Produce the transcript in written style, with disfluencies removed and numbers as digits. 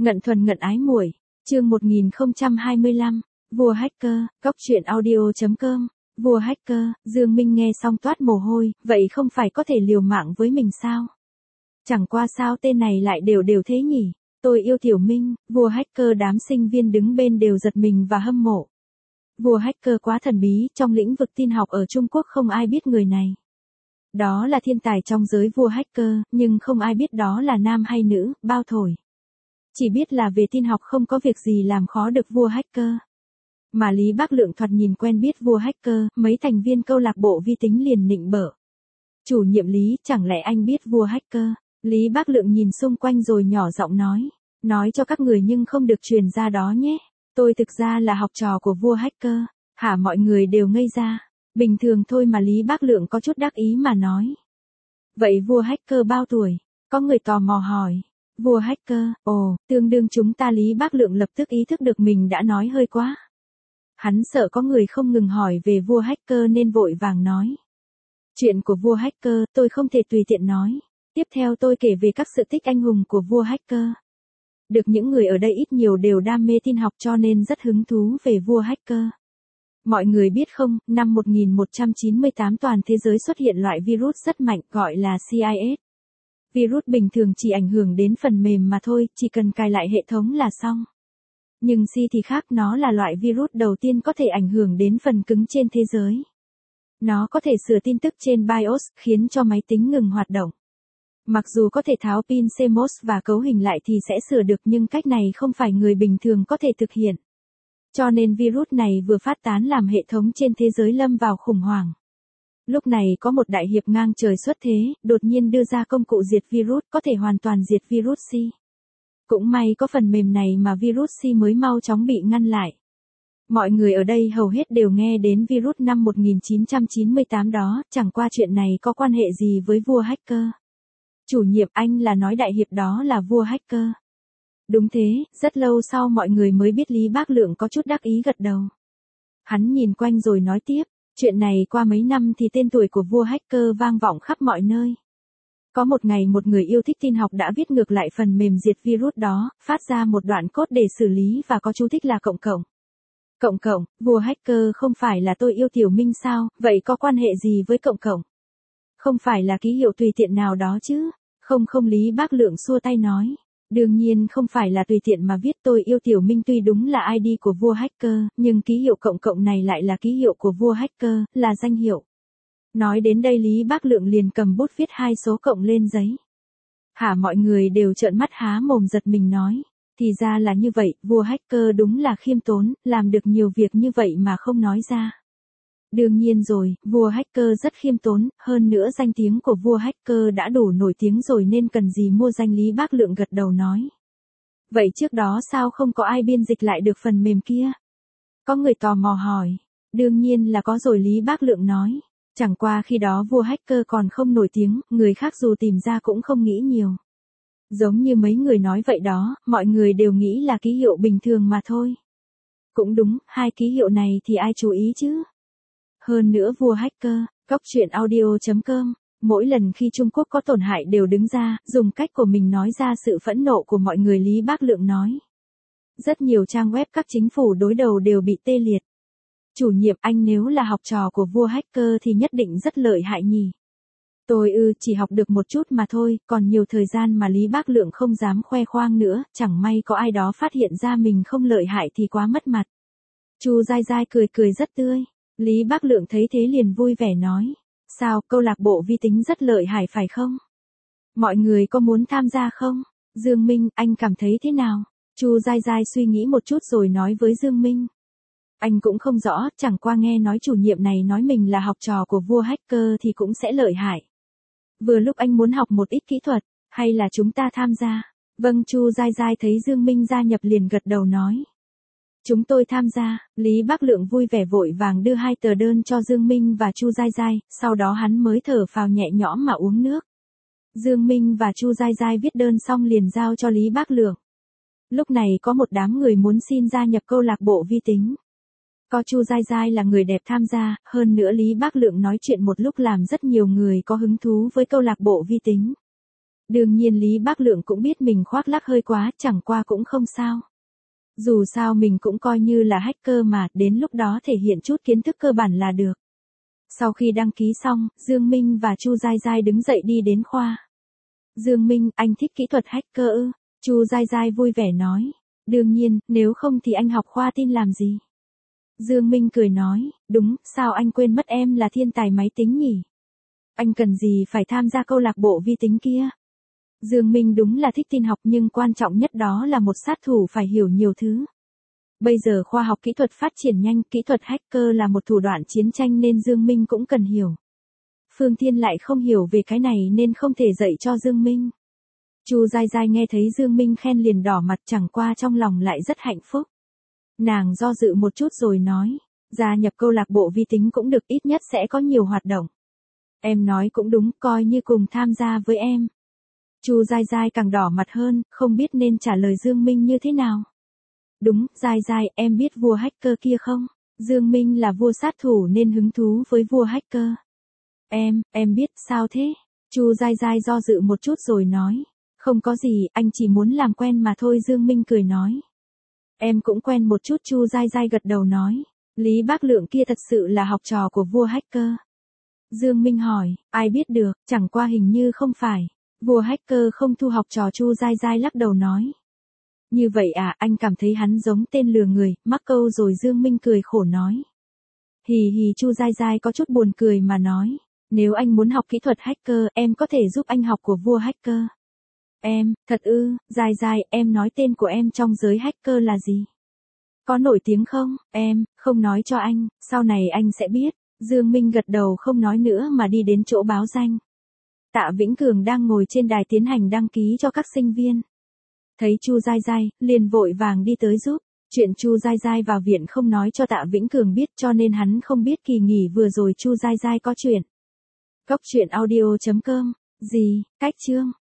Ngận thuần ngận ái muội, chương 1025, vua hacker, cóc truyện audio.com, vua hacker, Dương Minh nghe xong toát mồ hôi, vậy không phải có thể liều mạng với mình sao? Chẳng qua sao tên này lại đều thế nhỉ? Tôi yêu Tiểu Minh, vua hacker. Đám sinh viên đứng bên đều giật mình và hâm mộ. Vua hacker quá thần bí, trong lĩnh vực tin học ở Trung Quốc không ai biết người này. Đó là thiên tài trong giới vua hacker, nhưng không ai biết đó là nam hay nữ, bao thổi. Chỉ biết là về tin học không có việc gì làm khó được vua hacker. Mà Lý Bác Lượng thoạt nhìn quen biết vua hacker, mấy thành viên câu lạc bộ vi tính liền nịnh bợ. Chủ nhiệm Lý, chẳng lẽ anh biết vua hacker? Lý Bác Lượng nhìn xung quanh rồi nhỏ giọng nói cho các người nhưng không được truyền ra đó nhé. Tôi thực ra là học trò của vua hacker. Hả, mọi người đều ngây ra. Bình thường thôi mà. Lý Bác Lượng có chút đắc ý mà nói. Vậy vua hacker bao tuổi? Có người tò mò hỏi. Vua hacker, tương đương chúng ta. Lý Bác Lượng lập tức ý thức được mình đã nói hơi quá. Hắn sợ có người không ngừng hỏi về vua hacker nên vội vàng nói. Chuyện của vua hacker tôi không thể tùy tiện nói. Tiếp theo tôi kể về các sự tích anh hùng của vua hacker. Được những người ở đây ít nhiều đều đam mê tin học cho nên rất hứng thú về vua hacker. Mọi người biết không, năm 1198 toàn thế giới xuất hiện loại virus rất mạnh gọi là CIS. Virus bình thường chỉ ảnh hưởng đến phần mềm mà thôi, chỉ cần cài lại hệ thống là xong. Nhưng C thì khác, nó là loại virus đầu tiên có thể ảnh hưởng đến phần cứng trên thế giới. Nó có thể sửa tin tức trên BIOS, khiến cho máy tính ngừng hoạt động. Mặc dù có thể tháo pin CMOS và cấu hình lại thì sẽ sửa được nhưng cách này không phải người bình thường có thể thực hiện. Cho nên virus này vừa phát tán làm hệ thống trên thế giới lâm vào khủng hoảng. Lúc này có một đại hiệp ngang trời xuất thế, đột nhiên đưa ra công cụ diệt virus có thể hoàn toàn diệt virus C. Cũng may có phần mềm này mà virus C mới mau chóng bị ngăn lại. Mọi người ở đây hầu hết đều nghe đến virus năm 1998 đó, chẳng qua chuyện này có quan hệ gì với vua hacker. Chủ nhiệm, anh là nói đại hiệp đó là vua hacker. Đúng thế, rất lâu sau mọi người mới biết. Lý Bác Lượng có chút đắc ý gật đầu. Hắn nhìn quanh rồi nói tiếp, chuyện này qua mấy năm thì tên tuổi của vua hacker vang vọng khắp mọi nơi. Có một ngày một người yêu thích tin học đã viết ngược lại phần mềm diệt virus đó, phát ra một đoạn code để xử lý và có chú thích là cộng cộng, vua hacker không phải là tôi yêu Tiểu Minh sao, vậy có quan hệ gì với cộng cộng? Không phải là ký hiệu tùy tiện nào đó chứ? Không, Lý Bác Lượng xua tay nói. Đương nhiên không phải là tùy tiện mà viết tôi yêu Tiểu Minh tuy đúng là ID của vua hacker, nhưng ký hiệu cộng cộng này lại là ký hiệu của vua hacker, là danh hiệu. Nói đến đây Lý Bác Lượng liền cầm bút viết 2 số cộng lên giấy. Hả, mọi người đều trợn mắt há mồm giật mình nói. Thì ra là như vậy, vua hacker đúng là khiêm tốn, làm được nhiều việc như vậy mà không nói ra. Đương nhiên rồi, vua hacker rất khiêm tốn, hơn nữa danh tiếng của vua hacker đã đủ nổi tiếng rồi nên cần gì mua danh. Lý Bác Lượng gật đầu nói. Vậy trước đó sao không có ai biên dịch lại được phần mềm kia? Có người tò mò hỏi. Đương nhiên là có rồi, Lý Bác Lượng nói. Chẳng qua khi đó vua hacker còn không nổi tiếng, người khác dù tìm ra cũng không nghĩ nhiều. Giống như mấy người nói vậy đó, mọi người đều nghĩ là ký hiệu bình thường mà thôi. Cũng đúng, 2 ký hiệu này thì ai chú ý chứ? Hơn nữa vua hacker, cóc truyện audio.com, mỗi lần khi Trung Quốc có tổn hại đều đứng ra, dùng cách của mình nói ra sự phẫn nộ của mọi người. Lý Bác Lượng nói. Rất nhiều trang web các chính phủ đối đầu đều bị tê liệt. Chủ nhiệm, anh nếu là học trò của vua hacker thì nhất định rất lợi hại nhỉ? Tôi chỉ học được một chút mà thôi, còn nhiều thời gian mà. Lý Bác Lượng không dám khoe khoang nữa, chẳng may có ai đó phát hiện ra mình không lợi hại thì quá mất mặt. Chu Giai Giai cười rất tươi. Lý Bác Lượng thấy thế liền vui vẻ nói. Sao, câu lạc bộ vi tính rất lợi hại phải không? Mọi người có muốn tham gia không? Dương Minh, anh cảm thấy thế nào? Chu Giai Giai suy nghĩ một chút rồi nói với Dương Minh. Anh cũng không rõ, chẳng qua nghe nói chủ nhiệm này nói mình là học trò của vua hacker thì cũng sẽ lợi hại. Vừa lúc anh muốn học một ít kỹ thuật, hay là chúng ta tham gia? Vâng, Chu Giai Giai thấy Dương Minh gia nhập liền gật đầu nói. Chúng tôi tham gia. Lý Bác Lượng vui vẻ vội vàng đưa 2 tờ đơn cho Dương Minh và Chu Giai Giai, sau đó hắn mới thở phào nhẹ nhõm mà uống nước. Dương Minh và Chu Giai Giai viết đơn xong liền giao cho Lý Bác Lượng. Lúc này có một đám người muốn xin gia nhập câu lạc bộ vi tính. Có Chu Giai Giai là người đẹp tham gia, hơn nữa Lý Bác Lượng nói chuyện một lúc làm rất nhiều người có hứng thú với câu lạc bộ vi tính. Đương nhiên Lý Bác Lượng cũng biết mình khoác lác hơi quá, chẳng qua cũng không sao. Dù sao mình cũng coi như là hacker mà, đến lúc đó thể hiện chút kiến thức cơ bản là được. Sau khi đăng ký xong, Dương Minh và Chu Giai Giai đứng dậy đi đến khoa. Dương Minh, anh thích kỹ thuật hacker ư? Chu Giai Giai vui vẻ nói. Đương nhiên, nếu không thì anh học khoa tin làm gì? Dương Minh cười nói, đúng, sao anh quên mất em là thiên tài máy tính nhỉ? Anh cần gì phải tham gia câu lạc bộ vi tính kia? Dương Minh đúng là thích tin học nhưng quan trọng nhất đó là một sát thủ phải hiểu nhiều thứ. Bây giờ khoa học kỹ thuật phát triển nhanh, kỹ thuật hacker là một thủ đoạn chiến tranh nên Dương Minh cũng cần hiểu. Phương Thiên lại không hiểu về cái này nên không thể dạy cho Dương Minh. Chu Giai Giai nghe thấy Dương Minh khen liền đỏ mặt, chẳng qua trong lòng lại rất hạnh phúc. Nàng do dự một chút rồi nói, gia nhập câu lạc bộ vi tính cũng được, ít nhất sẽ có nhiều hoạt động. Em nói cũng đúng, coi như cùng tham gia với em. Chu Giai Giai càng đỏ mặt hơn, không biết nên trả lời Dương Minh như thế nào. Đúng, Giai Giai, em biết vua hacker kia không? Dương Minh là vua sát thủ nên hứng thú với vua hacker. Em biết, sao thế? Chu Giai Giai do dự một chút rồi nói. Không có gì, anh chỉ muốn làm quen mà thôi. Dương Minh cười nói. Em cũng quen một chút. Chu Giai Giai gật đầu nói. Lý Bác Lượng kia thật sự là học trò của vua hacker. Dương Minh hỏi, ai biết được, chẳng qua hình như không phải. Vua hacker không thu học trò. Chu Giai Giai lắc đầu nói. Như vậy à, anh cảm thấy hắn giống tên lừa người, mắc câu rồi. Dương Minh cười khổ nói. Hì hì. Chu Giai Giai có chút buồn cười mà nói. Nếu anh muốn học kỹ thuật hacker, em có thể giúp anh học của vua hacker. Em, thật ư? Giai Giai, em nói tên của em trong giới hacker là gì? Có nổi tiếng không? Em, không nói cho anh, sau này anh sẽ biết. Dương Minh gật đầu không nói nữa mà đi đến chỗ báo danh. Tạ Vĩnh Cường đang ngồi trên đài tiến hành đăng ký cho các sinh viên. Thấy Chu Giai Giai, liền vội vàng đi tới giúp. Chuyện Chu Giai Giai vào viện không nói cho Tạ Vĩnh Cường biết cho nên hắn không biết kỳ nghỉ vừa rồi Chu Giai Giai có chuyện. Cốc truyện audio.com. Gì, cách chương.